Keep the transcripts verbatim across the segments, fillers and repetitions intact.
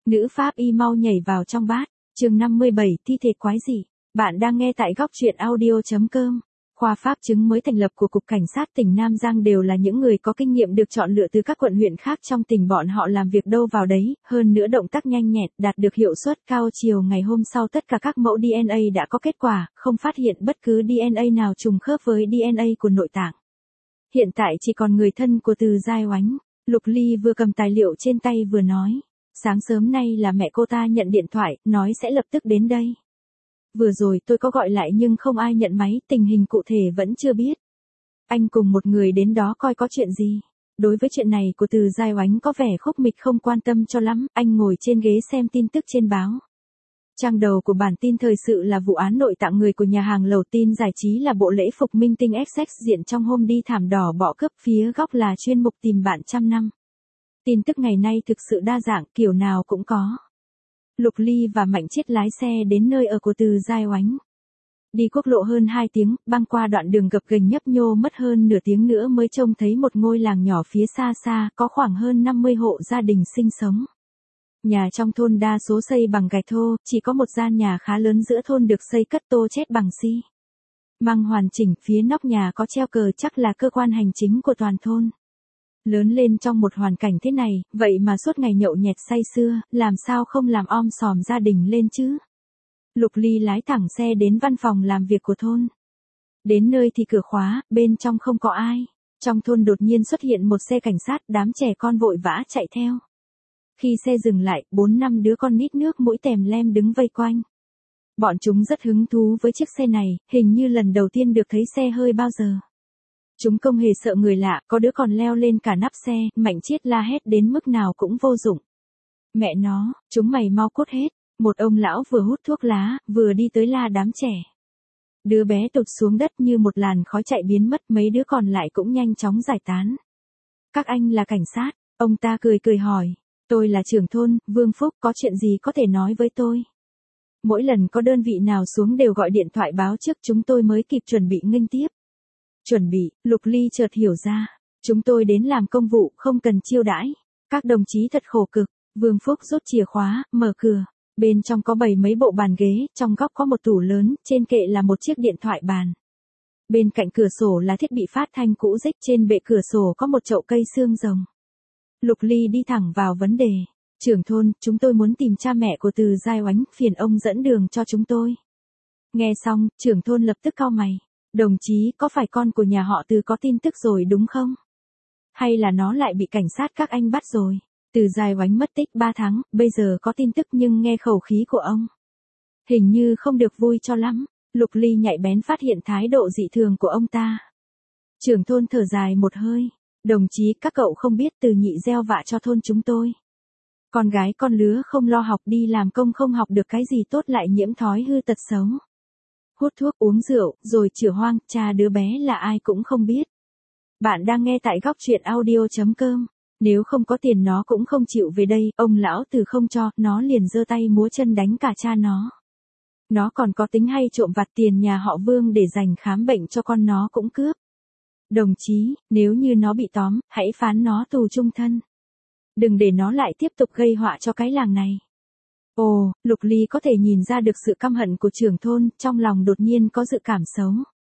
Nữ pháp y mau nhảy vào trong bát. Chương năm mươi bảy, thi thể quái dị. Bạn đang nghe tại góc truyện audio chấm com. Khoa pháp chứng mới thành lập của Cục Cảnh sát tỉnh Nam Giang đều là những người có kinh nghiệm được chọn lựa từ các quận huyện khác trong tỉnh, bọn họ làm việc đâu vào đấy, hơn nữa động tác nhanh nhẹn, đạt được hiệu suất cao. Chiều ngày hôm sau tất cả các mẫu đê en a đã có kết quả, không phát hiện bất cứ đê en a nào trùng khớp với đê en a của nội tạng. Hiện tại chỉ còn người thân của Từ Giai Oánh. Lục Ly vừa cầm tài liệu trên tay vừa nói. Sáng sớm nay là mẹ cô ta nhận điện thoại, nói sẽ lập tức đến đây. Vừa rồi tôi có gọi lại nhưng không ai nhận máy, tình hình cụ thể vẫn chưa biết. Anh cùng một người đến đó coi có chuyện gì. Đối với chuyện này của Từ Giai Oánh có vẻ khúc mịch không quan tâm cho lắm, anh ngồi trên ghế xem tin tức trên báo. Trang đầu của bản tin thời sự là vụ án nội tạng người của nhà hàng lẩu, tin giải trí là bộ lễ phục minh tinh Essex diện trong hôm đi thảm đỏ bỏ cướp, phía góc là chuyên mục tìm bạn trăm năm. Tin tức ngày nay thực sự đa dạng, kiểu nào cũng có. Lục Ly và Mạnh Chiết lái xe đến nơi ở của Từ Giai Oánh. Đi quốc lộ hơn hai tiếng, băng qua đoạn đường gập ghềnh nhấp nhô mất hơn nửa tiếng nữa mới trông thấy một ngôi làng nhỏ phía xa xa, có khoảng hơn năm mươi hộ gia đình sinh sống. Nhà trong thôn đa số xây bằng gạch thô, chỉ có một gian nhà khá lớn giữa thôn được xây cất tô chết bằng xi măng hoàn chỉnh, phía nóc nhà có treo cờ, chắc là cơ quan hành chính của toàn thôn. Lớn lên trong một hoàn cảnh thế này, vậy mà suốt ngày nhậu nhẹt say sưa, làm sao không làm om sòm gia đình lên chứ? Lục Ly lái thẳng xe đến văn phòng làm việc của thôn. Đến nơi thì cửa khóa, bên trong không có ai. Trong thôn đột nhiên xuất hiện một xe cảnh sát, đám trẻ con vội vã chạy theo. Khi xe dừng lại, bốn năm đứa con nít nước mũi tèm lem đứng vây quanh. Bọn chúng rất hứng thú với chiếc xe này, hình như lần đầu tiên được thấy xe hơi bao giờ. Chúng không hề sợ người lạ, có đứa còn leo lên cả nắp xe. Mạnh Chiết la hét đến mức nào cũng vô dụng. Mẹ nó, chúng mày mau cút hết. Một ông lão vừa hút thuốc lá, vừa đi tới la đám trẻ. Đứa bé tụt xuống đất như một làn khói chạy biến mất, mấy đứa còn lại cũng nhanh chóng giải tán. Các anh là cảnh sát, ông ta cười cười hỏi. Tôi là trưởng thôn, Vương Phúc, có chuyện gì có thể nói với tôi? Mỗi lần có đơn vị nào xuống đều gọi điện thoại báo trước, chúng tôi mới kịp chuẩn bị nghênh tiếp. Chuẩn bị, Lục Ly chợt hiểu ra. Chúng tôi đến làm công vụ, không cần chiêu đãi. Các đồng chí thật khổ cực. Vương Phúc rút chìa khóa, mở cửa. Bên trong có bày mấy bộ bàn ghế, trong góc có một tủ lớn, trên kệ là một chiếc điện thoại bàn. Bên cạnh cửa sổ là thiết bị phát thanh cũ rích, trên bệ cửa sổ có một chậu cây xương rồng. Lục Ly đi thẳng vào vấn đề. Trưởng thôn, chúng tôi muốn tìm cha mẹ của Từ Giai Oánh, phiền ông dẫn đường cho chúng tôi. Nghe xong, trưởng thôn lập tức cau mày. Đồng chí, có phải con của nhà họ Từ có tin tức rồi đúng không? Hay là nó lại bị cảnh sát các anh bắt rồi? Từ Giai Oánh mất tích ba tháng, bây giờ có tin tức nhưng nghe khẩu khí của ông. Hình như không được vui cho lắm. Lục Ly nhạy bén phát hiện thái độ dị thường của ông ta. Trưởng thôn thở dài một hơi. Đồng chí, các cậu không biết Từ Nhị gieo vạ cho thôn chúng tôi. Con gái con lứa không lo học, đi làm công không học được cái gì tốt, lại nhiễm thói hư tật xấu. Hút thuốc uống rượu, rồi chửa hoang, cha đứa bé là ai cũng không biết. Bạn đang nghe tại góc truyện audio chấm com. Nếu không có tiền nó cũng không chịu về đây, ông lão Từ không cho, nó liền giơ tay múa chân đánh cả cha nó. Nó còn có tính hay trộm vặt tiền nhà họ Vương để dành khám bệnh cho con nó cũng cướp. Đồng chí, nếu như nó bị tóm, hãy phán nó tù chung thân. Đừng để nó lại tiếp tục gây họa cho cái làng này. Ồ, Lục Ly có thể nhìn ra được sự căm hận của trưởng thôn, trong lòng đột nhiên có dự cảm xấu.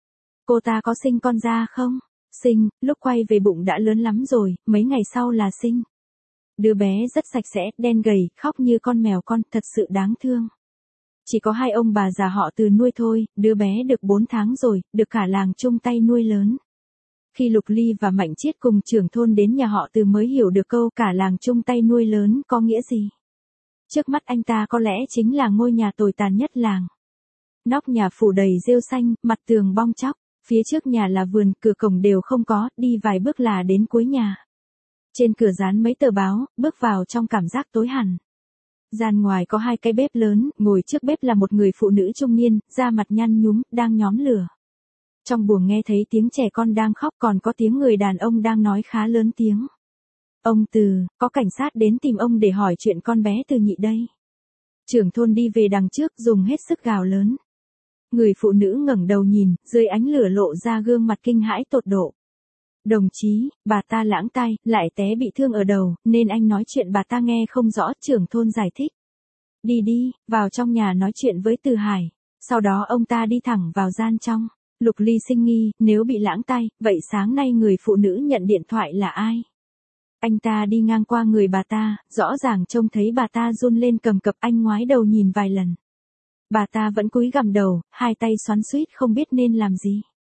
Cô ta có sinh con ra không? Sinh, lúc quay về bụng đã lớn lắm rồi, mấy ngày sau là sinh. Đứa bé rất sạch sẽ, đen gầy, khóc như con mèo con, thật sự đáng thương. Chỉ có hai ông bà già họ Từ nuôi thôi, đứa bé được bốn tháng rồi, được cả làng chung tay nuôi lớn. Khi Lục Ly và Mạnh Chiết cùng trưởng thôn đến nhà họ Từ mới hiểu được câu cả làng chung tay nuôi lớn có nghĩa gì. Trước mắt anh ta có lẽ chính là ngôi nhà tồi tàn nhất làng. Nóc nhà phủ đầy rêu xanh, mặt tường bong tróc, phía trước nhà là vườn, cửa cổng đều không có, đi vài bước là đến cuối nhà. Trên cửa dán mấy tờ báo, bước vào trong cảm giác tối hẳn. Gian ngoài có hai cái bếp lớn, ngồi trước bếp là một người phụ nữ trung niên, da mặt nhăn nhúm, đang nhóm lửa. Trong buồng nghe thấy tiếng trẻ con đang khóc, còn có tiếng người đàn ông đang nói khá lớn tiếng. Ông Từ, có cảnh sát đến tìm ông để hỏi chuyện con bé Từ Nhị đây. Trưởng thôn đi về đằng trước dùng hết sức gào lớn. Người phụ nữ ngẩng đầu nhìn, dưới ánh lửa lộ ra gương mặt kinh hãi tột độ. Đồng chí, bà ta lãng tai, lại té bị thương ở đầu, nên anh nói chuyện bà ta nghe không rõ, trưởng thôn giải thích. Đi đi, vào trong nhà nói chuyện với Từ Hải. Sau đó ông ta đi thẳng vào gian trong. Lục Ly sinh nghi, nếu bị lãng tai, vậy sáng nay người phụ nữ nhận điện thoại là ai? Anh ta đi ngang qua người bà ta, rõ ràng trông thấy bà ta run lên cầm cập, anh ngoái đầu nhìn vài lần. Bà ta vẫn cúi gằm đầu, hai tay xoắn xuýt không biết nên làm gì.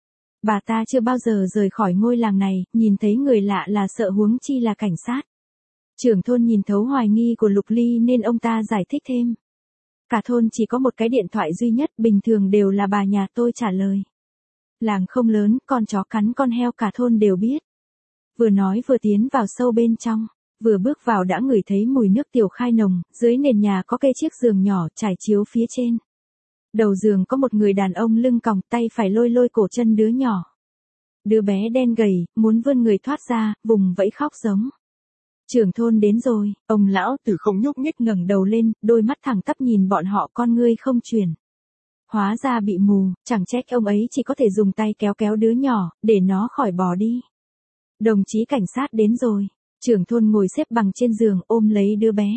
Bà ta chưa bao giờ rời khỏi ngôi làng này, nhìn thấy người lạ là sợ, huống chi là cảnh sát. Trưởng thôn nhìn thấu hoài nghi của Lục Ly nên ông ta giải thích thêm. Cả thôn chỉ có một cái điện thoại duy nhất, bình thường đều là bà nhà tôi trả lời. Làng không lớn, con chó cắn con heo cả thôn đều biết. Vừa nói vừa tiến vào sâu bên trong, vừa bước vào đã ngửi thấy mùi nước tiểu khai nồng, dưới nền nhà có cây chiếc giường nhỏ trải chiếu phía trên. Đầu giường có một người đàn ông lưng còng, tay phải lôi lôi cổ chân đứa nhỏ. Đứa bé đen gầy, muốn vươn người thoát ra, vùng vẫy khóc giống. Trưởng thôn đến rồi, ông lão tử không nhúc nhích ngẩng đầu lên, đôi mắt thẳng tắp nhìn bọn họ, con ngươi không chuyển. Hóa ra bị mù, chẳng trách ông ấy chỉ có thể dùng tay kéo kéo đứa nhỏ, để nó khỏi bò đi. Đồng chí cảnh sát đến rồi, trưởng thôn ngồi xếp bằng trên giường ôm lấy đứa bé.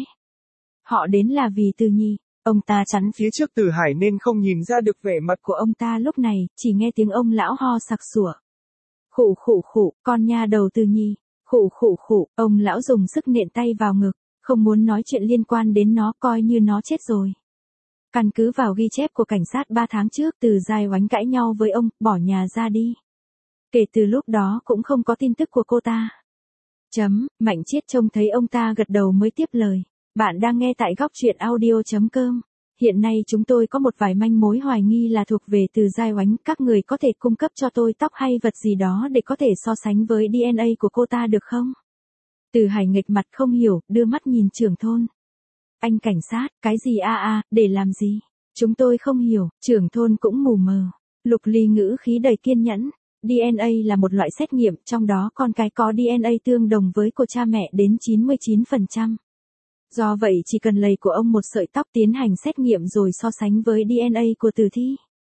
Họ đến là vì Từ Nhi, ông ta chắn phía trước Từ Hải nên không nhìn ra được vẻ mặt của ông ta lúc này, chỉ nghe tiếng ông lão ho sặc sủa. Khụ khụ khụ, con nha đầu Từ Nhi, khụ khụ khụ, ông lão dùng sức nện tay vào ngực, không muốn nói chuyện liên quan đến nó, coi như nó chết rồi. Căn cứ vào ghi chép của cảnh sát ba tháng trước, Từ Giai Oánh cãi nhau với ông, bỏ nhà ra đi. Kể từ lúc đó cũng không có tin tức của cô ta. Chấm, Mạnh Chiết trông thấy ông ta gật đầu mới tiếp lời. Bạn đang nghe tại góc truyện audio.com. Hiện nay chúng tôi có một vài manh mối hoài nghi là thuộc về Từ Giai Oánh, các người có thể cung cấp cho tôi tóc hay vật gì đó để có thể so sánh với đê en a của cô ta được không? Từ Hải nghệch mặt không hiểu, đưa mắt nhìn trưởng thôn. Anh cảnh sát, cái gì a a, để làm gì? Chúng tôi không hiểu, trưởng thôn cũng mù mờ. Lục Ly ngữ khí đầy kiên nhẫn. đê en a là một loại xét nghiệm, trong đó con cái có đê en a tương đồng với của cha mẹ đến chín mươi chín phần trăm. Do vậy chỉ cần lầy của ông một sợi tóc tiến hành xét nghiệm rồi so sánh với đê en a của tử thi.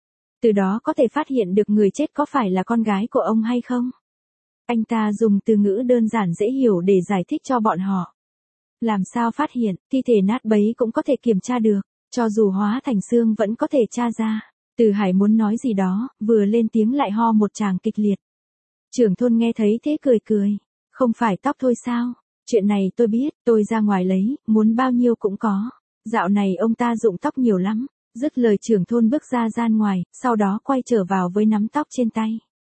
Từ đó có thể phát hiện được người chết có phải là con gái của ông hay không. Anh ta dùng từ ngữ đơn giản dễ hiểu để giải thích cho bọn họ. Làm sao phát hiện, thi thể nát bấy cũng có thể kiểm tra được, cho dù hóa thành xương vẫn có thể tra ra. Từ Hải muốn nói gì đó, vừa lên tiếng lại ho một tràng kịch liệt. Trưởng thôn nghe thấy thế cười cười. Không phải tóc thôi sao? Chuyện này tôi biết, tôi ra ngoài lấy, muốn bao nhiêu cũng có. Dạo này ông ta dụng tóc nhiều lắm. Dứt lời trưởng thôn bước ra gian ngoài, sau đó quay trở vào với nắm tóc trên tay.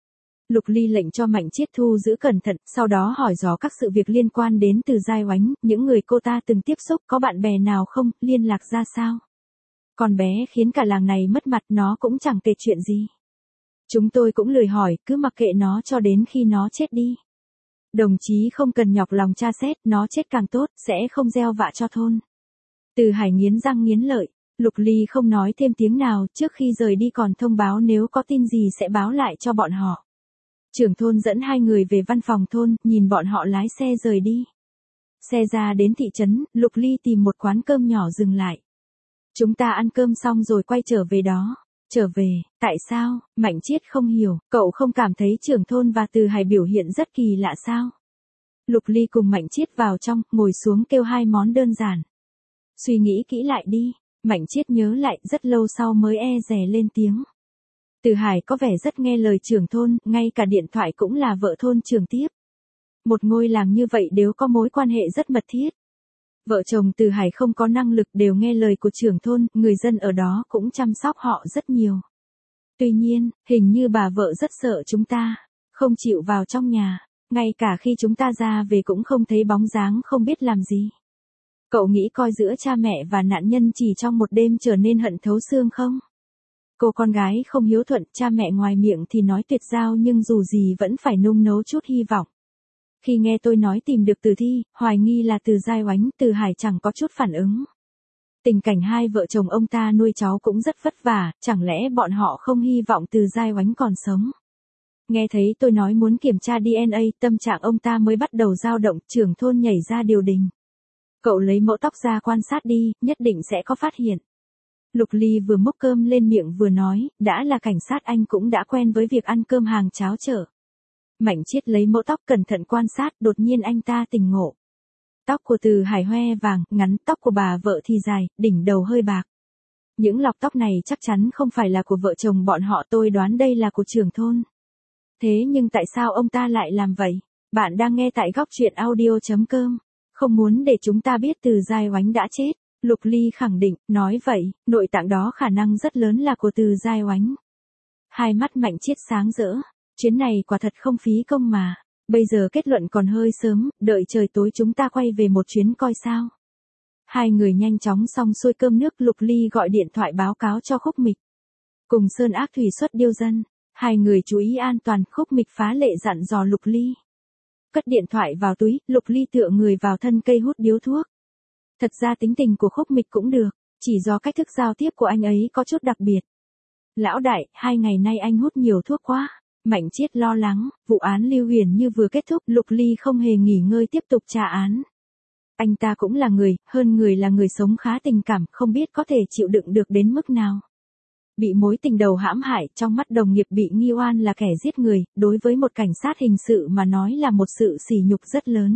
Lục Ly lệnh cho Mạnh Chiết thu giữ cẩn thận, sau đó hỏi dò các sự việc liên quan đến Từ Giai Oánh, những người cô ta từng tiếp xúc, có bạn bè nào không, liên lạc ra sao. Con bé khiến cả làng này mất mặt, nó cũng chẳng kể chuyện gì. Chúng tôi cũng lười hỏi, cứ mặc kệ nó cho đến khi nó chết đi. Đồng chí không cần nhọc lòng tra xét, nó chết càng tốt, sẽ không gieo vạ cho thôn. Từ Hải nghiến răng nghiến lợi, Lục Ly không nói thêm tiếng nào, trước khi rời đi còn thông báo nếu có tin gì sẽ báo lại cho bọn họ. Trưởng thôn dẫn hai người về văn phòng thôn, nhìn bọn họ lái xe rời đi. Xe ra đến thị trấn, Lục Ly tìm một quán cơm nhỏ dừng lại. Chúng ta ăn cơm xong rồi quay trở về đó. Trở về, tại sao? Mạnh Chiết không hiểu, cậu không cảm thấy trưởng thôn và Từ Hải biểu hiện rất kỳ lạ sao? Lục Ly cùng Mạnh Chiết vào trong, ngồi xuống kêu hai món đơn giản. Suy nghĩ kỹ lại đi. Mạnh Chiết nhớ lại, rất lâu sau mới e dè lên tiếng. Từ Hải có vẻ rất nghe lời trưởng thôn, ngay cả điện thoại cũng là vợ thôn trưởng tiếp. Một ngôi làng như vậy đều có mối quan hệ rất mật thiết. Vợ chồng Từ Hải không có năng lực đều nghe lời của trưởng thôn, người dân ở đó cũng chăm sóc họ rất nhiều. Tuy nhiên, hình như bà vợ rất sợ chúng ta, không chịu vào trong nhà, ngay cả khi chúng ta ra về cũng không thấy bóng dáng, không biết làm gì. Cậu nghĩ coi giữa cha mẹ và nạn nhân chỉ trong một đêm trở nên hận thấu xương không? Cô con gái không hiếu thuận, cha mẹ ngoài miệng thì nói tuyệt giao nhưng dù gì vẫn phải nung nấu chút hy vọng. Khi nghe tôi nói tìm được tử thi, hoài nghi là Từ Giai Oánh, Từ Hải chẳng có chút phản ứng. Tình cảnh hai vợ chồng ông ta nuôi cháu cũng rất vất vả, chẳng lẽ bọn họ không hy vọng Từ Giai Oánh còn sống? Nghe thấy tôi nói muốn kiểm tra đê en a, tâm trạng ông ta mới bắt đầu dao động, trưởng thôn nhảy ra điều đình. Cậu lấy mẫu tóc ra quan sát đi, nhất định sẽ có phát hiện. Lục Ly vừa múc cơm lên miệng vừa nói, đã là cảnh sát anh cũng đã quen với việc ăn cơm hàng cháo chợ. Mạnh Chiết lấy mẫu tóc cẩn thận quan sát, đột nhiên anh ta tỉnh ngộ. Tóc của Từ Hải hoe vàng, ngắn, tóc của bà vợ thì dài, đỉnh đầu hơi bạc. Những lọc tóc này chắc chắn không phải là của vợ chồng bọn họ, tôi đoán đây là của trưởng thôn. Thế nhưng tại sao ông ta lại làm vậy? Bạn đang nghe tại góc truyện audio chấm com. Không muốn để chúng ta biết Từ Giai Oánh đã chết. Lục Ly khẳng định, nói vậy, nội tạng đó khả năng rất lớn là của Từ Giai Oánh. Hai mắt Mạnh Chiết sáng rỡ. Chuyến này quả thật không phí công mà. Bây giờ kết luận còn hơi sớm, đợi trời tối chúng ta quay về một chuyến coi sao. Hai người nhanh chóng xong xuôi cơm nước, Lục Ly gọi điện thoại báo cáo cho Khúc Mịch. Cùng Sơn Ác Thủy xuất điêu dân, hai người chú ý an toàn, Khúc Mịch phá lệ dặn dò Lục Ly. Cất điện thoại vào túi, Lục Ly tựa người vào thân cây hút điếu thuốc. Thật ra tính tình của Khúc Mịch cũng được, chỉ do cách thức giao tiếp của anh ấy có chút đặc biệt. Lão đại, hai ngày nay anh hút nhiều thuốc quá. Mạnh Chiết lo lắng, vụ án Lưu Huyền Như vừa kết thúc, Lục Ly không hề nghỉ ngơi tiếp tục tra án. Anh ta cũng là người, hơn người là người sống khá tình cảm, không biết có thể chịu đựng được đến mức nào. Bị mối tình đầu hãm hại, trong mắt đồng nghiệp bị nghi oan là kẻ giết người, đối với một cảnh sát hình sự mà nói là một sự sỉ nhục rất lớn.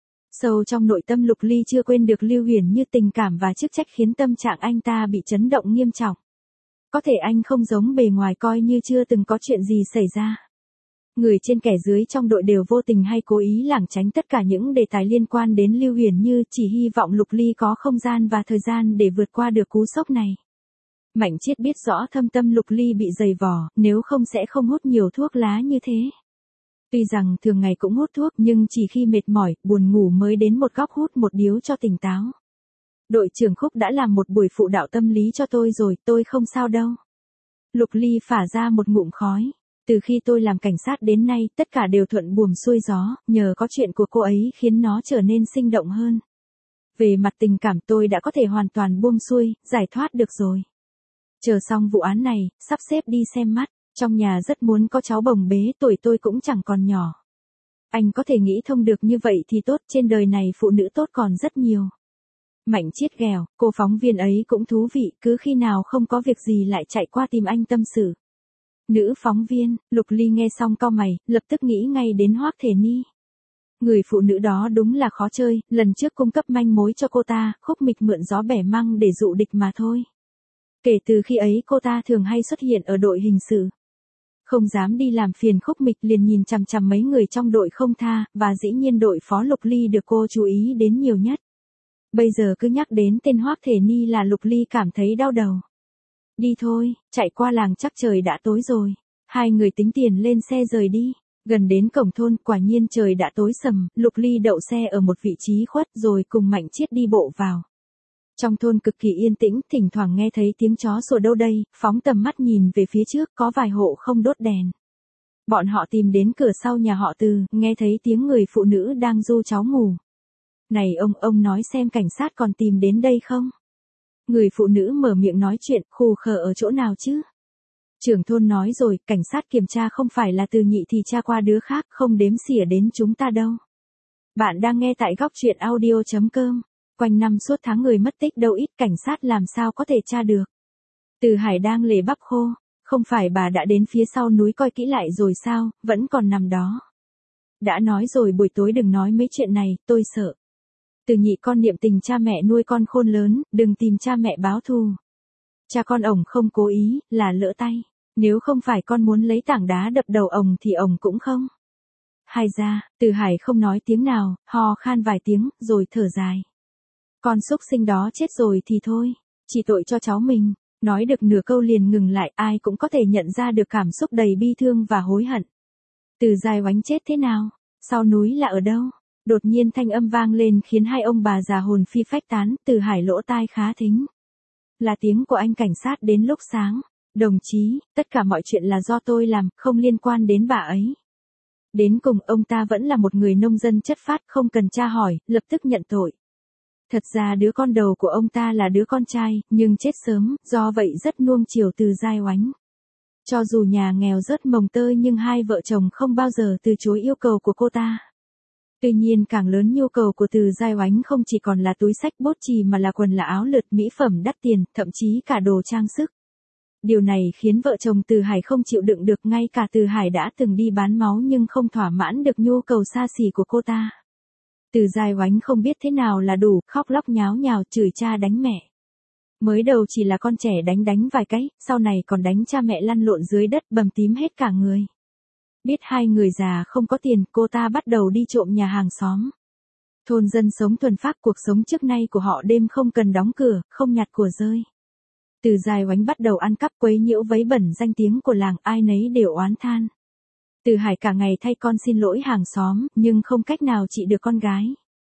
Sâu trong nội tâm Lục Ly chưa quên được Lưu Huyền Như, tình cảm và chức trách khiến tâm trạng anh ta bị chấn động nghiêm trọng. Có thể anh không giống bề ngoài, coi như chưa từng có chuyện gì xảy ra. Người trên kẻ dưới trong đội đều vô tình hay cố ý lảng tránh tất cả những đề tài liên quan đến Lưu Huyền Như, chỉ hy vọng Lục Ly có không gian và thời gian để vượt qua được cú sốc này. Mạnh Chiết biết rõ thâm tâm Lục Ly bị dày vò, nếu không sẽ không hút nhiều thuốc lá như thế. Tuy rằng thường ngày cũng hút thuốc, nhưng chỉ khi mệt mỏi, buồn ngủ mới đến một góc hút một điếu cho tỉnh táo. Đội trưởng Khúc đã làm một buổi phụ đạo tâm lý cho tôi rồi, tôi không sao đâu. Lục Ly phả ra một ngụm khói. Từ khi tôi làm cảnh sát đến nay, tất cả đều thuận buồm xuôi gió, nhờ có chuyện của cô ấy khiến nó trở nên sinh động hơn. Về mặt tình cảm tôi đã có thể hoàn toàn buông xuôi, giải thoát được rồi. Chờ xong vụ án này, sắp xếp đi xem mắt, trong nhà rất muốn có cháu bồng bế, tuổi tôi cũng chẳng còn nhỏ. Anh có thể nghĩ thông được như vậy thì tốt, trên đời này phụ nữ tốt còn rất nhiều. Mạnh Chiết ghèo, cô phóng viên ấy cũng thú vị, cứ khi nào không có việc gì lại chạy qua tìm anh tâm sự. Nữ phóng viên, Lục Ly nghe xong cau mày, lập tức nghĩ ngay đến Hoắc Thể Ni. Người phụ nữ đó đúng là khó chơi, lần trước cung cấp manh mối cho cô ta, Khúc Mịch mượn gió bẻ măng để dụ địch mà thôi. Kể từ khi ấy cô ta thường hay xuất hiện ở đội hình sự. Không dám đi làm phiền Khúc Mịch, liền nhìn chằm chằm mấy người trong đội không tha, và dĩ nhiên đội phó Lục Ly được cô chú ý đến nhiều nhất. Bây giờ cứ nhắc đến tên Hoắc Thể Ni là Lục Ly cảm thấy đau đầu. Đi thôi, chạy qua làng chắc trời đã tối rồi. Hai người tính tiền lên xe rời đi. Gần đến cổng thôn, quả nhiên trời đã tối sầm, Lục Ly đậu xe ở một vị trí khuất rồi cùng Mạnh Chiết đi bộ vào. Trong thôn cực kỳ yên tĩnh, thỉnh thoảng nghe thấy tiếng chó sủa đâu đây, phóng tầm mắt nhìn về phía trước có vài hộ không đốt đèn. Bọn họ tìm đến cửa sau nhà họ Từ, nghe thấy tiếng người phụ nữ đang ru cháu ngủ. Này ông, ông nói xem cảnh sát còn tìm đến đây không? Người phụ nữ mở miệng nói chuyện, khù khờ ở chỗ nào chứ? Trưởng thôn nói rồi, cảnh sát kiểm tra không phải là Từ Nhị thì tra qua đứa khác, không đếm xỉa đến chúng ta đâu. Bạn đang nghe tại góc truyện audio chấm com. Quanh năm suốt tháng người mất tích đâu ít, cảnh sát làm sao có thể tra được. Từ Hải đang lề bắp khô, không phải bà đã đến phía sau núi coi kỹ lại rồi sao, vẫn còn nằm đó. Đã nói rồi buổi tối đừng nói mấy chuyện này, tôi sợ. Từ Nhị con niệm tình cha mẹ nuôi con khôn lớn, đừng tìm cha mẹ báo thù. Cha con ổng không cố ý, là lỡ tay. Nếu không phải con muốn lấy tảng đá đập đầu ổng thì ổng cũng không. Hay ra, Từ Hải không nói tiếng nào, ho khan vài tiếng, rồi thở dài. Con xúc sinh đó chết rồi thì thôi, chỉ tội cho cháu mình. Nói được nửa câu liền ngừng lại, ai cũng có thể nhận ra được cảm xúc đầy bi thương và hối hận. Từ Giai Oánh chết thế nào? Sau núi là ở đâu? Đột nhiên thanh âm vang lên khiến hai ông bà già hồn phi phách tán, Từ Hải lỗ tai khá thính. Là tiếng của anh cảnh sát đến lúc sáng. Đồng chí, tất cả mọi chuyện là do tôi làm, không liên quan đến bà ấy. Đến cùng ông ta vẫn là một người nông dân chất phác, không cần tra hỏi, lập tức nhận tội. Thật ra đứa con đầu của ông ta là đứa con trai, nhưng chết sớm, do vậy rất nuông chiều Từ Giai Oánh. Cho dù nhà nghèo rớt mồng tơi nhưng hai vợ chồng không bao giờ từ chối yêu cầu của cô ta. Tuy nhiên càng lớn nhu cầu của Từ Giai Oánh không chỉ còn là túi xách bốt chì mà là quần là áo lượt, mỹ phẩm đắt tiền, thậm chí cả đồ trang sức. Điều này khiến vợ chồng Từ Hải không chịu đựng được, ngay cả Từ Hải đã từng đi bán máu nhưng không thỏa mãn được nhu cầu xa xỉ của cô ta. Từ Giai Oánh không biết thế nào là đủ, khóc lóc nháo nhào chửi cha đánh mẹ. Mới đầu chỉ là con trẻ đánh đánh vài cái, sau này còn đánh cha mẹ lăn lộn dưới đất bầm tím hết cả người. Biết hai người già không có tiền, cô ta bắt đầu đi trộm nhà hàng xóm. Thôn dân sống thuần phác, cuộc sống trước nay của họ đêm không cần đóng cửa, không nhặt của rơi. Từ Giai Oánh bắt đầu ăn cắp quấy nhiễu vấy bẩn danh tiếng của làng, ai nấy đều oán than. Từ Hải cả ngày thay con xin lỗi hàng xóm, nhưng không cách nào trị được con gái.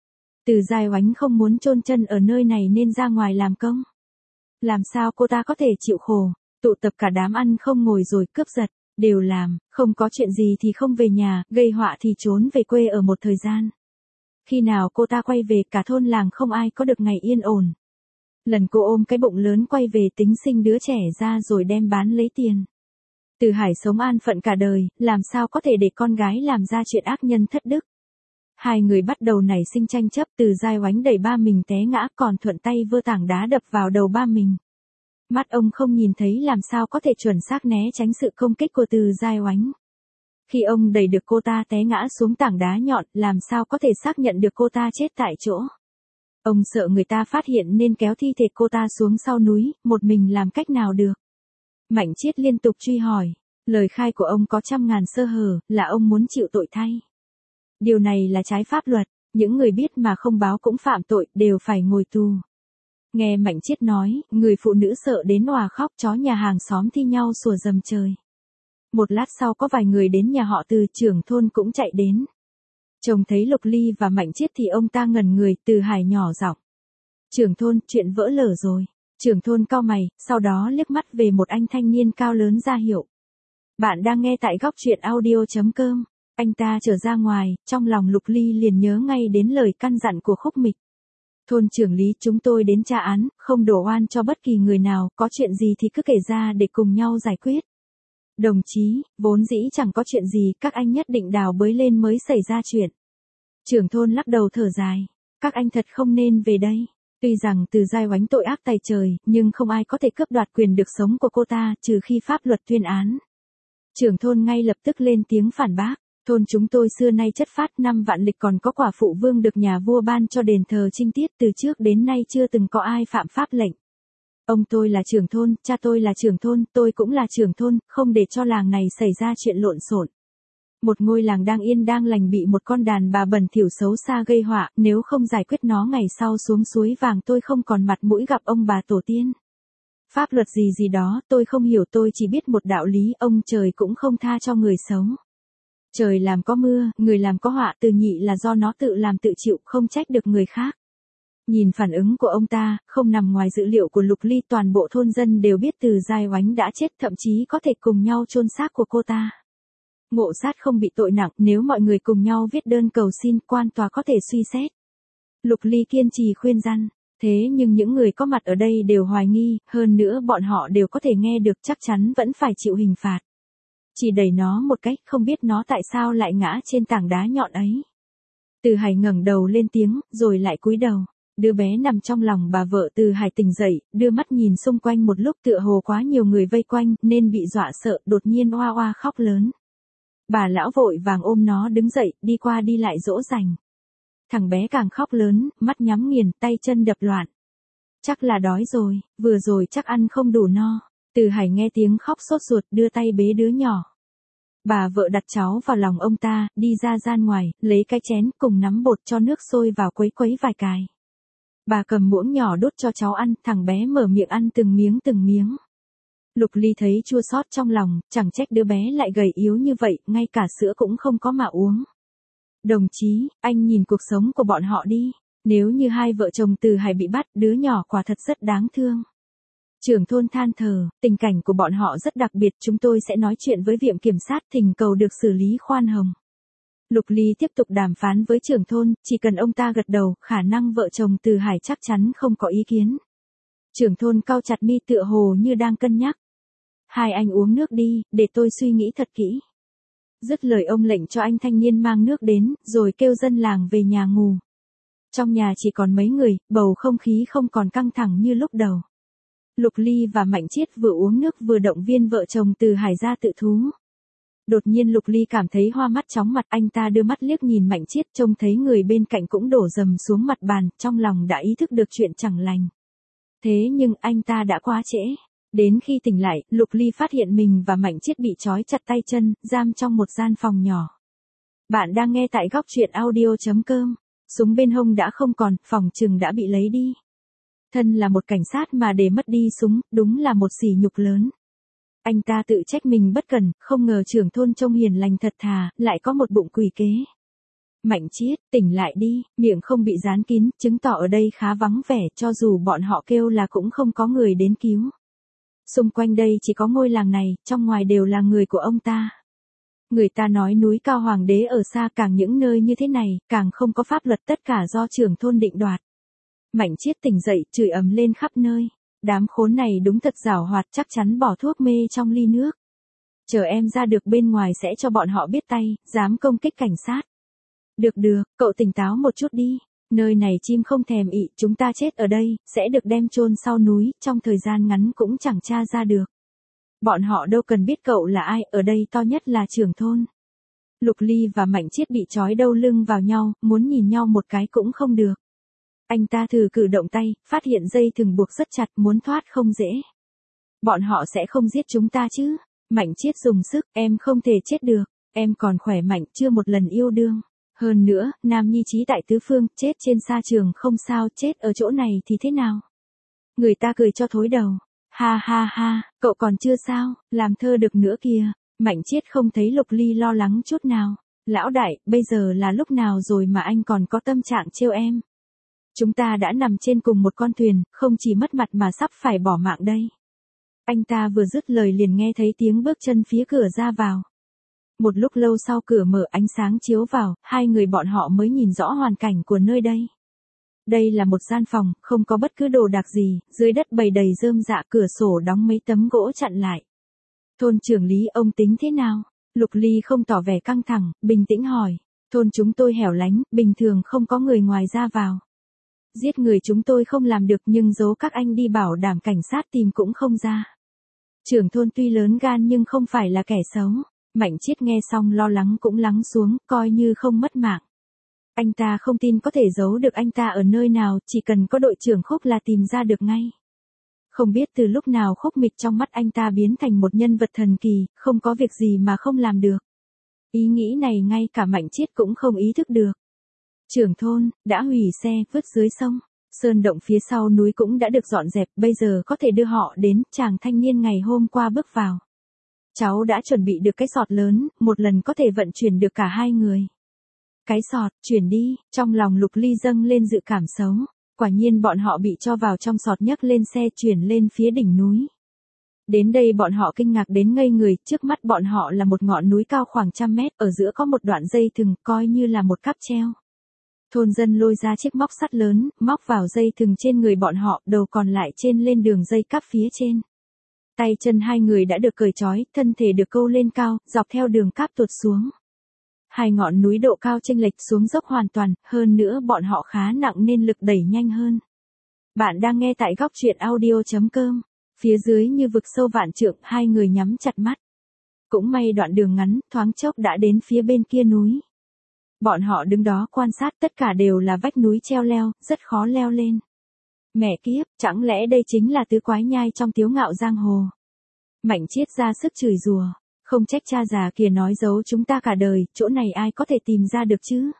Từ Giai Oánh không muốn chôn chân ở nơi này nên ra ngoài làm công. Làm sao cô ta có thể chịu khổ, tụ tập cả đám ăn không ngồi rồi cướp giật, đều làm, không có chuyện gì thì không về nhà, gây họa thì trốn về quê ở một thời gian. Khi nào cô ta quay về, cả thôn làng không ai có được ngày yên ổn. Lần cô ôm cái bụng lớn quay về tính sinh đứa trẻ ra rồi đem bán lấy tiền. Từ Hải sống an phận cả đời, làm sao có thể để con gái làm ra chuyện ác nhân thất đức. Hai người bắt đầu nảy sinh tranh chấp, Từ Giai Oánh đẩy ba mình té ngã còn thuận tay vơ tảng đá đập vào đầu ba mình. Mắt ông không nhìn thấy làm sao có thể chuẩn xác né tránh sự công kích của Từ Giai Oánh. Khi ông đẩy được cô ta té ngã xuống tảng đá nhọn, làm sao có thể xác nhận được cô ta chết tại chỗ. Ông sợ người ta phát hiện nên kéo thi thể cô ta xuống sau núi, một mình làm cách nào được. Mạnh Chiết liên tục truy hỏi, lời khai của ông có trăm ngàn sơ hở, là ông muốn chịu tội thay. Điều này là trái pháp luật, những người biết mà không báo cũng phạm tội, đều phải ngồi tù. Nghe Mạnh Chiết nói, người phụ nữ sợ đến òa khóc, chó nhà hàng xóm thi nhau sủa rầm trời. Một lát sau có vài người đến nhà họ Từ, trưởng thôn cũng chạy đến. Trông thấy Lục Ly và Mạnh Chiết thì ông ta ngẩn người, Từ Hải nhỏ giọng. Trưởng thôn, chuyện vỡ lở rồi. Trưởng thôn cau mày, sau đó liếc mắt về một anh thanh niên cao lớn ra hiệu. Bạn đang nghe tại góc truyện audio chấm com. Anh ta trở ra ngoài, trong lòng Lục Ly liền nhớ ngay đến lời căn dặn của Khúc Mịch. Thôn trưởng Lý, chúng tôi đến tra án, không đổ oan cho bất kỳ người nào, có chuyện gì thì cứ kể ra để cùng nhau giải quyết. Đồng chí, vốn dĩ chẳng có chuyện gì, các anh nhất định đào bới lên mới xảy ra chuyện. Trưởng thôn lắc đầu thở dài, các anh thật không nên về đây. Tuy rằng Từ Giai Oánh tội ác tày trời, nhưng không ai có thể cướp đoạt quyền được sống của cô ta, trừ khi pháp luật tuyên án. Trưởng thôn ngay lập tức lên tiếng phản bác. Thôn chúng tôi xưa nay chất phát, năm vạn lịch còn có quả phụ vương được nhà vua ban cho đền thờ trinh tiết, từ trước đến nay chưa từng có ai phạm pháp lệnh. Ông tôi là trưởng thôn, cha tôi là trưởng thôn, tôi cũng là trưởng thôn, không để cho làng này xảy ra chuyện lộn xộn. Một ngôi làng đang yên đang lành bị một con đàn bà bẩn thỉu xấu xa gây họa, nếu không giải quyết nó ngày sau xuống suối vàng tôi không còn mặt mũi gặp ông bà tổ tiên. Pháp luật gì gì đó, tôi không hiểu, tôi chỉ biết một đạo lý, ông trời cũng không tha cho người xấu. Trời làm có mưa, người làm có họa, từ nhị là do nó tự làm tự chịu, không trách được người khác. Nhìn phản ứng của ông ta, không nằm ngoài dữ liệu của Lục Ly, toàn bộ thôn dân đều biết Từ Giai Oánh đã chết, thậm chí có thể cùng nhau chôn xác của cô ta. Ngộ sát không bị tội nặng, nếu mọi người cùng nhau viết đơn cầu xin, quan tòa có thể suy xét. Lục Ly kiên trì khuyên răn, thế nhưng những người có mặt ở đây đều hoài nghi, hơn nữa bọn họ đều có thể nghe được, chắc chắn vẫn phải chịu hình phạt. Chỉ đẩy nó một cách, không biết nó tại sao lại ngã trên tảng đá nhọn ấy. Từ Hải ngẩng đầu lên tiếng, rồi lại cúi đầu. Đứa bé nằm trong lòng bà vợ Từ Hải tỉnh dậy, đưa mắt nhìn xung quanh một lúc, tựa hồ quá nhiều người vây quanh, nên bị dọa sợ, đột nhiên oa oa khóc lớn. Bà lão vội vàng ôm nó đứng dậy, đi qua đi lại dỗ dành. Thằng bé càng khóc lớn, mắt nhắm nghiền, tay chân đập loạn. Chắc là đói rồi, vừa rồi chắc ăn không đủ no. Từ Hải nghe tiếng khóc sốt ruột, đưa tay bế đứa nhỏ. Bà vợ đặt cháu vào lòng ông ta, đi ra gian ngoài, lấy cái chén cùng nắm bột cho nước sôi vào quấy quấy vài cái. Bà cầm muỗng nhỏ đút cho cháu ăn, thằng bé mở miệng ăn từng miếng từng miếng. Lục Ly thấy chua xót trong lòng, chẳng trách đứa bé lại gầy yếu như vậy, ngay cả sữa cũng không có mà uống. Đồng chí, anh nhìn cuộc sống của bọn họ đi, nếu như hai vợ chồng Từ Hải bị bắt, đứa nhỏ quả thật rất đáng thương. Trưởng thôn than thở, tình cảnh của bọn họ rất đặc biệt, chúng tôi sẽ nói chuyện với viện kiểm sát, thỉnh cầu được xử lý khoan hồng. Lục Ly tiếp tục đàm phán với trưởng thôn, chỉ cần ông ta gật đầu, khả năng vợ chồng Từ Hải chắc chắn không có ý kiến. Trưởng thôn cau chặt mi tựa hồ như đang cân nhắc. Hai anh uống nước đi, để tôi suy nghĩ thật kỹ. Dứt lời ông lệnh cho anh thanh niên mang nước đến, rồi kêu dân làng về nhà ngủ. Trong nhà chỉ còn mấy người, bầu không khí không còn căng thẳng như lúc đầu. Lục Ly và Mạnh Chiết vừa uống nước vừa động viên vợ chồng Từ Hải gia tự thú. Đột nhiên Lục Ly cảm thấy hoa mắt chóng mặt, anh ta đưa mắt liếc nhìn Mạnh Chiết, trông thấy người bên cạnh cũng đổ dầm xuống mặt bàn, trong lòng đã ý thức được chuyện chẳng lành. Thế nhưng anh ta đã quá trễ. Đến khi tỉnh lại, Lục Ly phát hiện mình và Mạnh Chiết bị trói chặt tay chân, giam trong một gian phòng nhỏ. Bạn đang nghe tại góc truyện audio chấm com. Súng bên hông đã không còn, phòng trừng đã bị lấy đi. Thân là một cảnh sát mà để mất đi súng, đúng là một sỉ nhục lớn. Anh ta tự trách mình bất cẩn, không ngờ trưởng thôn trông hiền lành thật thà, lại có một bụng quỷ kế. Mạnh Chiết, tỉnh lại đi, miệng không bị dán kín, chứng tỏ ở đây khá vắng vẻ, cho dù bọn họ kêu là cũng không có người đến cứu. Xung quanh đây chỉ có ngôi làng này, trong ngoài đều là người của ông ta. Người ta nói núi cao hoàng đế ở xa, càng những nơi như thế này, càng không có pháp luật, tất cả do trưởng thôn định đoạt. Mạnh Chiết tỉnh dậy, chửi ầm lên khắp nơi. Đám khốn này đúng thật giảo hoạt, chắc chắn bỏ thuốc mê trong ly nước. Chờ em ra được bên ngoài sẽ cho bọn họ biết tay, dám công kích cảnh sát. Được được, cậu tỉnh táo một chút đi. Nơi này chim không thèm ị, chúng ta chết ở đây, sẽ được đem chôn sau núi, trong thời gian ngắn cũng chẳng tra ra được. Bọn họ đâu cần biết cậu là ai, ở đây to nhất là trưởng thôn. Lục Ly và Mạnh Chiết bị trói đâu lưng vào nhau, muốn nhìn nhau một cái cũng không được. Anh ta thử cử động tay, phát hiện dây thừng buộc rất chặt, muốn thoát không dễ. Bọn họ sẽ không giết chúng ta chứ? Mạnh Chiết dùng sức, em không thể chết được, em còn khỏe mạnh, chưa một lần yêu đương. Hơn nữa, nam nhi chí tại tứ phương, chết trên sa trường không sao, chết ở chỗ này thì thế nào? Người ta cười cho thối đầu. Ha ha ha, cậu còn chưa sao, làm thơ được nữa kìa. Mạnh Chiết không thấy Lục Ly lo lắng chút nào. Lão đại, bây giờ là lúc nào rồi mà anh còn có tâm trạng trêu em? Chúng ta đã nằm trên cùng một con thuyền, không chỉ mất mặt mà sắp phải bỏ mạng đây. Anh ta vừa dứt lời liền nghe thấy tiếng bước chân phía cửa ra vào. Một lúc lâu sau cửa mở, ánh sáng chiếu vào, hai người bọn họ mới nhìn rõ hoàn cảnh của nơi đây. Đây là một gian phòng, không có bất cứ đồ đạc gì, dưới đất bày đầy rơm rạ, cửa sổ đóng mấy tấm gỗ chặn lại. Thôn trưởng Lý, ông tính thế nào? Lục Ly không tỏ vẻ căng thẳng, bình tĩnh hỏi. Thôn chúng tôi hẻo lánh, bình thường không có người ngoài ra vào. Giết người chúng tôi không làm được, nhưng giấu các anh đi bảo đảm cảnh sát tìm cũng không ra. Trưởng thôn tuy lớn gan nhưng không phải là kẻ xấu. Mạnh Chiết nghe xong lo lắng cũng lắng xuống, coi như không mất mạng. Anh ta không tin có thể giấu được anh ta ở nơi nào, chỉ cần có đội trưởng Khúc là tìm ra được ngay. Không biết từ lúc nào Khúc Mịch trong mắt anh ta biến thành một nhân vật thần kỳ, không có việc gì mà không làm được. Ý nghĩ này ngay cả Mạnh Chiết cũng không ý thức được. Trưởng thôn, đã hủy xe, vứt dưới sông. Sơn động phía sau núi cũng đã được dọn dẹp, bây giờ có thể đưa họ đến. Chàng thanh niên ngày hôm qua bước vào. Cháu đã chuẩn bị được cái sọt lớn, một lần có thể vận chuyển được cả hai người. Cái sọt, chuyển đi, trong lòng Lục Ly dâng lên dự cảm xấu. Quả nhiên bọn họ bị cho vào trong sọt, nhấc lên xe chuyển lên phía đỉnh núi. Đến đây bọn họ kinh ngạc đến ngây người, trước mắt bọn họ là một ngọn núi cao khoảng trăm mét, ở giữa có một đoạn dây thừng, coi như là một cáp treo. Thôn dân lôi ra chiếc móc sắt lớn, móc vào dây thừng trên người bọn họ, đầu còn lại trên lên đường dây cáp phía trên. Tay chân hai người đã được cởi trói, thân thể được câu lên cao, dọc theo đường cáp tuột xuống. Hai ngọn núi độ cao chênh lệch xuống dốc hoàn toàn, hơn nữa bọn họ khá nặng nên lực đẩy nhanh hơn. Bạn đang nghe tại góc truyện audio chấm com. Phía dưới như vực sâu vạn trượng, hai người nhắm chặt mắt. Cũng may đoạn đường ngắn, thoáng chốc đã đến phía bên kia núi. Bọn họ đứng đó quan sát, tất cả đều là vách núi treo leo, rất khó leo lên. Mẹ kiếp, chẳng lẽ đây chính là tứ quái nhai trong Tiếu Ngạo Giang Hồ? Mạnh Chiết ra sức chửi rủa, không trách cha già kia nói giấu chúng ta cả đời, chỗ này ai có thể tìm ra được chứ?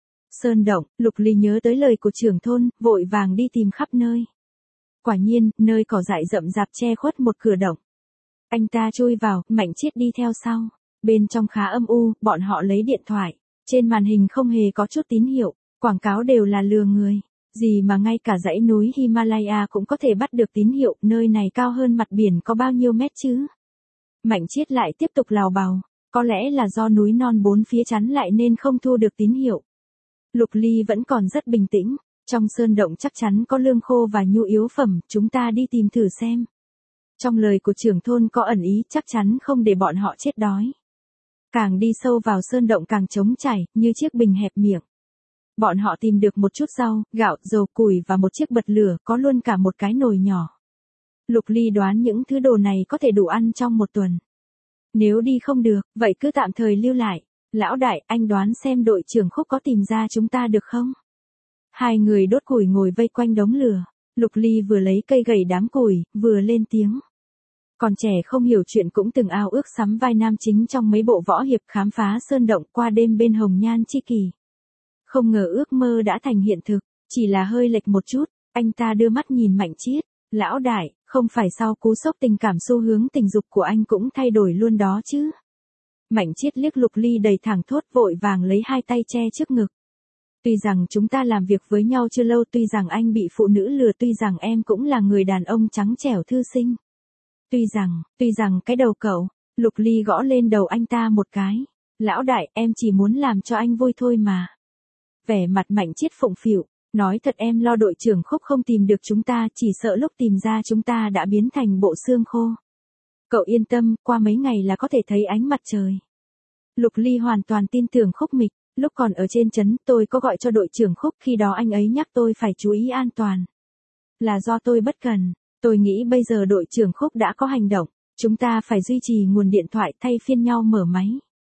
Sơn động, Lục Ly nhớ tới lời của trưởng thôn, vội vàng đi tìm khắp nơi. Quả nhiên, nơi cỏ dại rậm rạp che khuất một cửa động. Anh ta chui vào, Mạnh Chiết đi theo sau. Bên trong khá âm u, bọn họ lấy điện thoại. Trên màn hình không hề có chút tín hiệu, quảng cáo đều là lừa người. Gì mà ngay cả dãy núi Himalaya cũng có thể bắt được tín hiệu, nơi này cao hơn mặt biển có bao nhiêu mét chứ? Mạnh Chiết lại tiếp tục lào bào, có lẽ là do núi non bốn phía chắn lại nên không thu được tín hiệu. Lục Ly vẫn còn rất bình tĩnh, trong sơn động chắc chắn có lương khô và nhu yếu phẩm, chúng ta đi tìm thử xem. Trong lời của trưởng thôn có ẩn ý, chắc chắn không để bọn họ chết đói. Càng đi sâu vào sơn động càng trống trải, như chiếc bình hẹp miệng. Bọn họ tìm được một chút rau, gạo, dầu, củi và một chiếc bật lửa, có luôn cả một cái nồi nhỏ. Lục Ly đoán những thứ đồ này có thể đủ ăn trong một tuần. Nếu đi không được, vậy cứ tạm thời lưu lại. Lão đại, anh đoán xem đội trưởng Khúc có tìm ra chúng ta được không? Hai người đốt củi ngồi vây quanh đống lửa. Lục Ly vừa lấy cây gẩy đám củi, vừa lên tiếng. Còn trẻ không hiểu chuyện cũng từng ao ước sắm vai nam chính trong mấy bộ võ hiệp khám phá sơn động qua đêm bên Hồng Nhan Chi Kỷ. Không ngờ ước mơ đã thành hiện thực, chỉ là hơi lệch một chút. Anh ta đưa mắt nhìn Mạnh Chiết. Lão đại, không phải sau cú sốc tình cảm xu hướng tình dục của anh cũng thay đổi luôn đó chứ? Mạnh Chiết liếc Lục Ly đầy thẳng thốt, vội vàng lấy hai tay che trước ngực. Tuy rằng chúng ta làm việc với nhau chưa lâu, tuy rằng anh bị phụ nữ lừa, tuy rằng em cũng là người đàn ông trắng trẻo thư sinh. Tuy rằng, tuy rằng cái đầu cậu. Lục Ly gõ lên đầu anh ta một cái. Lão đại, em chỉ muốn làm cho anh vui thôi mà. Vẻ mặt Mạnh Chiết phụng phịu. Nói thật, em lo đội trưởng Khúc không tìm được chúng ta, chỉ sợ lúc tìm ra chúng ta đã biến thành bộ xương khô. Cậu yên tâm, qua mấy ngày là có thể thấy ánh mặt trời. Lục Ly hoàn toàn tin tưởng Khúc Mịch. Lúc còn ở trên trấn, tôi có gọi cho đội trưởng Khúc, khi đó anh ấy nhắc tôi phải chú ý an toàn. Là do tôi bất cần. Tôi nghĩ bây giờ đội trưởng Khúc đã có hành động, chúng ta phải duy trì nguồn điện thoại, thay phiên nhau mở máy.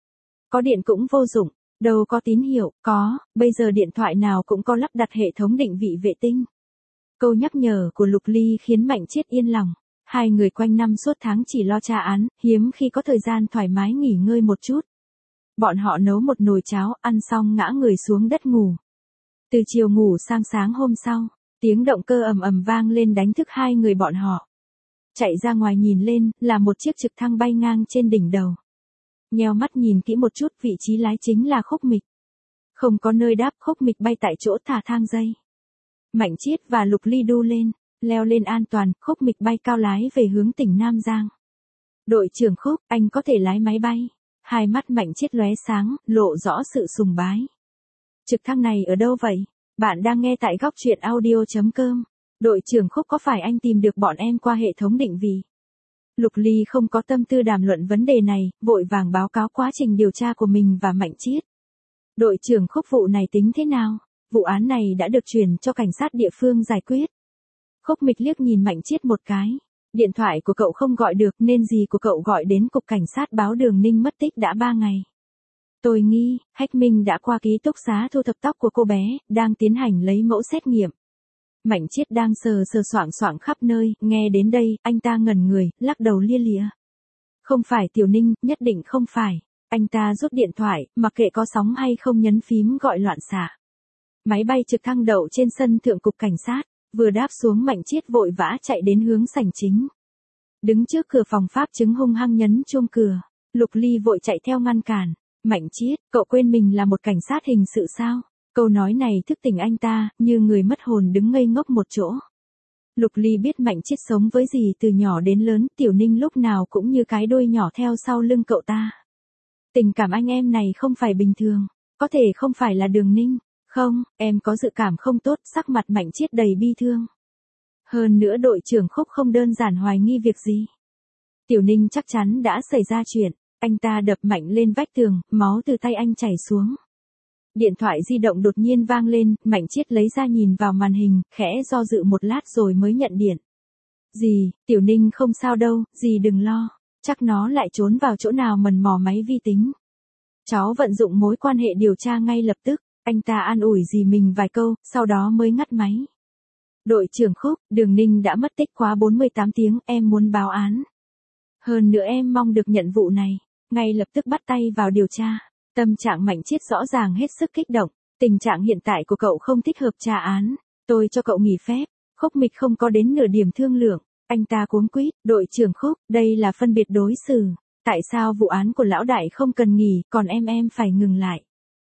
Có điện cũng vô dụng, đâu có tín hiệu, có, bây giờ điện thoại nào cũng có lắp đặt hệ thống định vị vệ tinh. Câu nhắc nhở của Lục Ly khiến Mạnh Chiết yên lòng. Hai người quanh năm suốt tháng chỉ lo tra án, hiếm khi có thời gian thoải mái nghỉ ngơi một chút. Bọn họ nấu một nồi cháo, ăn xong ngã người xuống đất ngủ. Từ chiều ngủ sang sáng hôm sau, tiếng động cơ ầm ầm vang lên đánh thức hai người bọn họ. Chạy ra ngoài nhìn lên, là một chiếc trực thăng bay ngang trên đỉnh đầu. Nheo mắt nhìn kỹ một chút, vị trí lái chính là Khúc Mịch. Không có nơi đáp, Khúc Mịch bay tại chỗ thả thang dây. Mạnh Chiết và Lục Ly đu lên, leo lên an toàn, Khúc Mịch bay cao lái về hướng tỉnh Nam Giang. Đội trưởng Khúc, anh có thể lái máy bay. Hai mắt Mạnh Chiết lóe sáng, lộ rõ sự sùng bái. Trực thăng này ở đâu vậy? Bạn đang nghe tại góc truyện audio chấm com. Đội trưởng Khúc, có phải anh tìm được bọn em qua hệ thống định vị? Lục Ly không có tâm tư đàm luận vấn đề này, vội vàng báo cáo quá trình điều tra của mình và Mạnh Chiết. Đội trưởng Khúc, vụ này tính thế nào? Vụ án này đã được chuyển cho cảnh sát địa phương giải quyết. Khúc Mịch liếc nhìn Mạnh Chiết một cái. Điện thoại của cậu không gọi được nên dì của cậu gọi đến cục cảnh sát báo Đường Ninh mất tích đã ba ngày. Tôi nghi, Hách Minh đã qua ký túc xá thu thập tóc của cô bé, đang tiến hành lấy mẫu xét nghiệm. Mạnh Chiết đang sờ sờ soạng soạng khắp nơi, nghe đến đây, anh ta ngẩn người, lắc đầu lia lịa. Không phải Tiểu Ninh, nhất định không phải. Anh ta rút điện thoại, mặc kệ có sóng hay không nhấn phím gọi loạn xạ. Máy bay trực thăng đậu trên sân thượng cục cảnh sát, vừa đáp xuống Mạnh Chiết vội vã chạy đến hướng sảnh chính. Đứng trước cửa phòng pháp chứng hung hăng nhấn chuông cửa, Lục Ly vội chạy theo ngăn cản. Mạnh Chiết, cậu quên mình là một cảnh sát hình sự sao? Câu nói này thức tỉnh anh ta, như người mất hồn đứng ngây ngốc một chỗ. Lục Ly biết Mạnh Chiết sống với dì từ nhỏ đến lớn, Tiểu Ninh lúc nào cũng như cái đuôi nhỏ theo sau lưng cậu ta. Tình cảm anh em này không phải bình thường, có thể không phải là Đường Ninh. Không, em có dự cảm không tốt, sắc mặt Mạnh Chiết đầy bi thương. Hơn nữa đội trưởng Khúc không đơn giản hoài nghi việc gì. Tiểu Ninh chắc chắn đã xảy ra chuyện, anh ta đập mạnh lên vách tường, máu từ tay anh chảy xuống. Điện thoại di động đột nhiên vang lên, Mạnh Chiết lấy ra nhìn vào màn hình, khẽ do dự một lát rồi mới nhận điện. Dì, Tiểu Ninh không sao đâu, dì đừng lo, chắc nó lại trốn vào chỗ nào mần mò máy vi tính. Cháu vận dụng mối quan hệ điều tra ngay lập tức. Anh ta an ủi dì mình vài câu, sau đó mới ngắt máy. Đội trưởng Khúc, Đường Ninh đã mất tích quá bốn mươi tám tiếng, em muốn báo án. Hơn nữa em mong được nhận vụ này, ngay lập tức bắt tay vào điều tra. Tâm trạng Mạnh Chiết rõ ràng hết sức kích động, tình trạng hiện tại của cậu không thích hợp tra án, tôi cho cậu nghỉ phép. Khúc Mịch không có đến nửa điểm thương lượng, anh ta cuống quýt, đội trưởng Khúc, đây là phân biệt đối xử. Tại sao vụ án của lão đại không cần nghỉ, còn em em phải ngừng lại?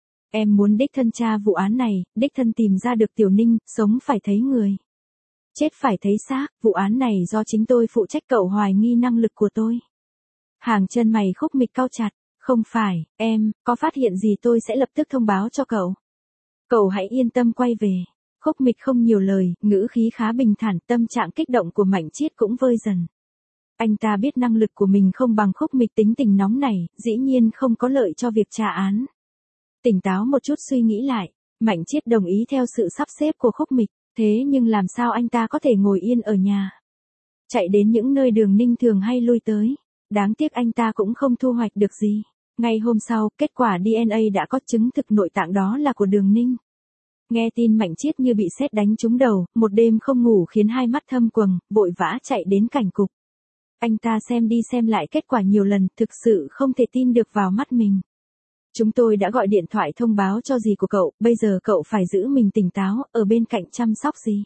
Em muốn đích thân tra vụ án này, đích thân tìm ra được Tiểu Ninh, sống phải thấy người. Chết phải thấy xác, vụ án này do chính tôi phụ trách, cậu hoài nghi năng lực của tôi. Hàng chân mày Khúc Mịch cau chặt, không phải, em, có phát hiện gì tôi sẽ lập tức thông báo cho cậu. Cậu hãy yên tâm quay về. Khúc Mịch không nhiều lời, ngữ khí khá bình thản, tâm trạng kích động của Mạnh Chiết cũng vơi dần. Anh ta biết năng lực của mình không bằng Khúc Mịch, tính tình nóng này, dĩ nhiên không có lợi cho việc tra án. Tỉnh táo một chút suy nghĩ lại, Mạnh Chiết đồng ý theo sự sắp xếp của Khúc Mịch, thế nhưng làm sao anh ta có thể ngồi yên ở nhà? chạy đến những nơi Đường Ninh thường hay lui tới. Đáng tiếc anh ta cũng không thu hoạch được gì. Ngay hôm sau, kết quả đê en a đã có chứng thực nội tạng đó là của Đường Ninh. Nghe tin Mạnh Chiết như bị sét đánh trúng đầu, một đêm không ngủ khiến hai mắt thâm quầng, vội vã chạy đến cảnh cục. Anh ta xem đi xem lại kết quả nhiều lần, thực sự không thể tin được vào mắt mình. Chúng tôi đã gọi điện thoại thông báo cho dì của cậu, bây giờ cậu phải giữ mình tỉnh táo, ở bên cạnh chăm sóc dì.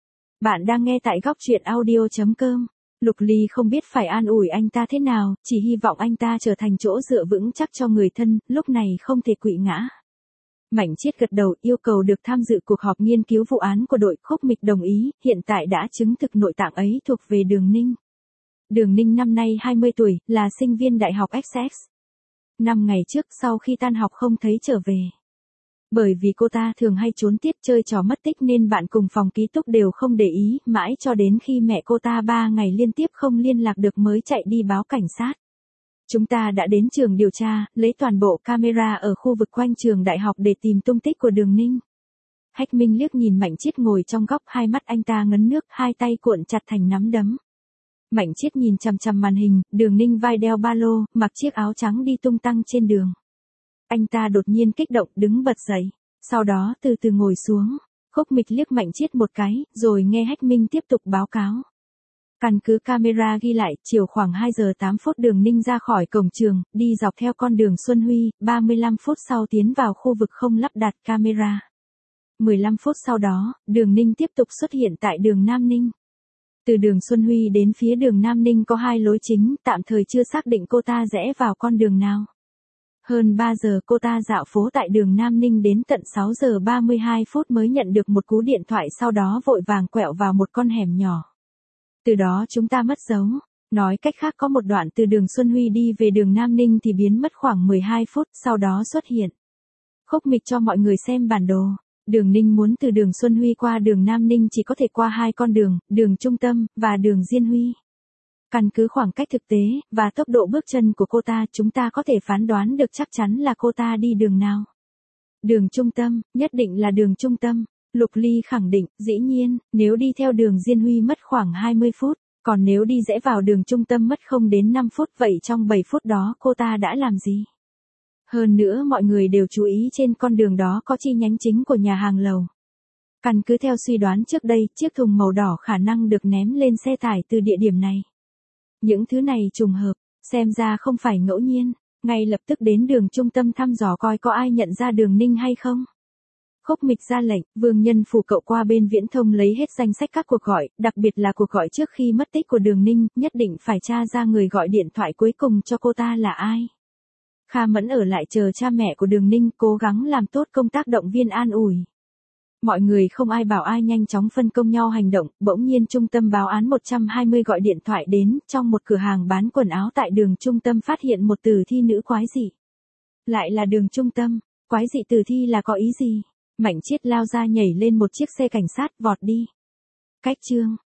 Bạn đang nghe tại góc truyện audio chấm com. Lục Ly không biết phải an ủi anh ta thế nào, chỉ hy vọng anh ta trở thành chỗ dựa vững chắc cho người thân, lúc này không thể quỵ ngã. Mạnh Chiết gật đầu yêu cầu được tham dự cuộc họp nghiên cứu vụ án của đội. Khúc Mịch đồng ý, hiện tại đã chứng thực nội tạng ấy thuộc về Đường Ninh. Đường Ninh năm nay hai mươi tuổi, là sinh viên đại học Essex. Năm ngày trước sau khi tan học không thấy trở về. Bởi vì cô ta thường hay trốn tiết chơi trò mất tích nên bạn cùng phòng ký túc đều không để ý, mãi cho đến khi mẹ cô ta ba ngày liên tiếp không liên lạc được mới chạy đi báo cảnh sát. Chúng ta đã đến trường điều tra, lấy toàn bộ camera ở khu vực quanh trường đại học để tìm tung tích của Đường Ninh. Hách Minh liếc nhìn Mạnh Chiết ngồi trong góc, hai mắt anh ta ngấn nước, hai tay cuộn chặt thành nắm đấm. Mạnh Chiết nhìn chằm chằm màn hình, Đường Ninh vai đeo ba lô, mặc chiếc áo trắng đi tung tăng trên đường. Anh ta đột nhiên kích động đứng bật dậy, sau đó từ từ ngồi xuống. Khúc Mịch liếc Mạnh Chiết một cái, rồi nghe Hách Minh tiếp tục báo cáo. Căn cứ camera ghi lại, chiều khoảng hai giờ tám phút Đường Ninh ra khỏi cổng trường, đi dọc theo con đường Xuân Huy, ba mươi lăm phút sau tiến vào khu vực không lắp đặt camera. mười lăm phút sau đó, Đường Ninh tiếp tục xuất hiện tại đường Nam Ninh. Từ đường Xuân Huy đến phía đường Nam Ninh có hai lối chính, tạm thời chưa xác định cô ta rẽ vào con đường nào. Hơn ba giờ cô ta dạo phố tại đường Nam Ninh đến tận sáu giờ ba mươi hai phút mới nhận được một cú điện thoại, sau đó vội vàng quẹo vào một con hẻm nhỏ. Từ đó chúng ta mất dấu. Nói cách khác có một đoạn từ đường Xuân Huy đi về đường Nam Ninh thì biến mất khoảng mười hai phút, sau đó xuất hiện. Khúc Mịch cho mọi người xem bản đồ. Đường Ninh muốn từ đường Xuân Huy qua đường Nam Ninh chỉ có thể qua hai con đường, đường Trung Tâm, và đường Diên Huy. Căn cứ khoảng cách thực tế, và tốc độ bước chân của cô ta, chúng ta có thể phán đoán được chắc chắn là cô ta đi đường nào. Đường Trung Tâm, nhất định là đường Trung Tâm. Lục Ly khẳng định, dĩ nhiên, nếu đi theo đường Diên Huy mất khoảng hai mươi phút, còn nếu đi rẽ vào đường Trung Tâm mất không đến năm phút, vậy trong bảy phút đó cô ta đã làm gì? Hơn nữa mọi người đều chú ý trên con đường đó có chi nhánh chính của nhà hàng lầu. Căn cứ theo suy đoán trước đây, chiếc thùng màu đỏ khả năng được ném lên xe tải từ địa điểm này. Những thứ này trùng hợp, xem ra không phải ngẫu nhiên, ngay lập tức đến đường Trung Tâm thăm dò coi có ai nhận ra Đường Ninh hay không. Khúc Mịch ra lệnh, Vương Nhân phủ cậu qua bên viễn thông lấy hết danh sách các cuộc gọi, đặc biệt là cuộc gọi trước khi mất tích của Đường Ninh, nhất định phải tra ra người gọi điện thoại cuối cùng cho cô ta là ai. Kha Mẫn ở lại chờ cha mẹ của Đường Ninh, cố gắng làm tốt công tác động viên an ủi. Mọi người không ai bảo ai, nhanh chóng phân công nhau hành động. Bỗng nhiên trung tâm báo án một trăm hai mươi gọi điện thoại đến, trong một cửa hàng bán quần áo tại đường Trung Tâm phát hiện một tử thi nữ quái dị. Lại là đường Trung Tâm, quái dị tử thi là có ý gì? Mạnh Chiết lao ra nhảy lên một chiếc xe cảnh sát vọt đi. Cách chương